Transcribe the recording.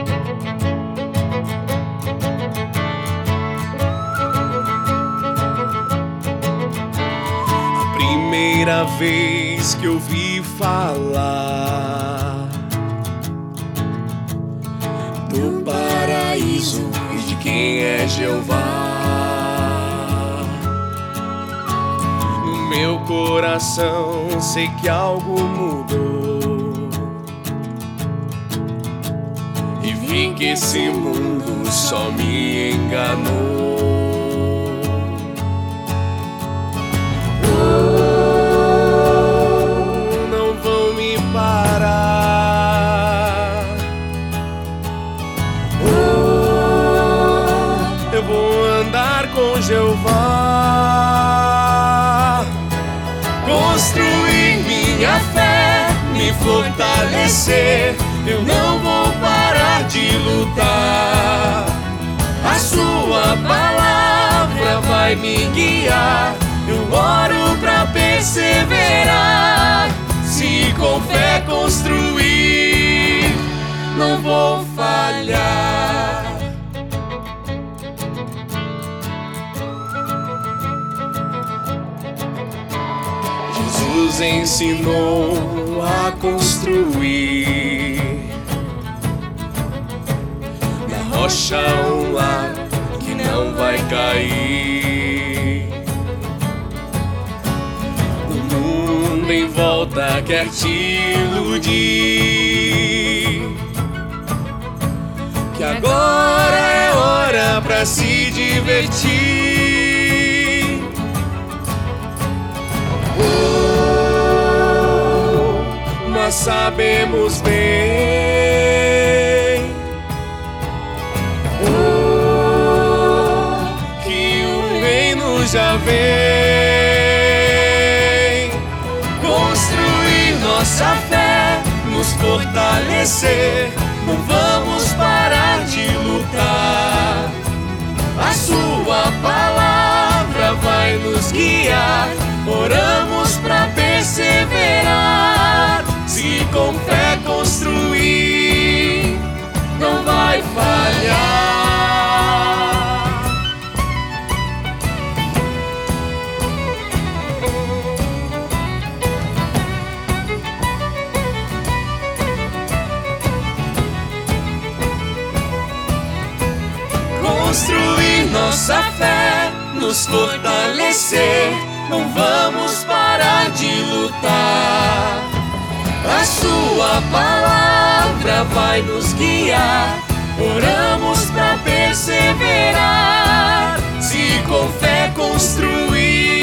Primeira vez que ouvi falar do paraíso e de quem é Jeová, no meu coração sei que algo mudou e vi que esse mundo só me enganou. Eu vou andar com Jeová, construir minha fé, me fortalecer. Eu não vou parar de lutar. A sua palavra vai me guiar. Eu oro pra perseverar. Se com fé construir, não vou falhar. Jesus ensinou a construir na rocha um lar que não vai cair. O mundo em volta quer te iludir, que agora é hora pra se divertir. Nós sabemos bem que o reino já vem. Construir nossa fé, nos fortalecer. Não vamos parar de lutar. A sua palavra vai nos guiar. Oramos pra perseverar. Se com fé construir, não vai falhar. Construir nossa fé, nos fortalecer. Não vamos parar de lutar. A sua palavra vai nos guiar. Oramos pra perseverar. Se com fé construir,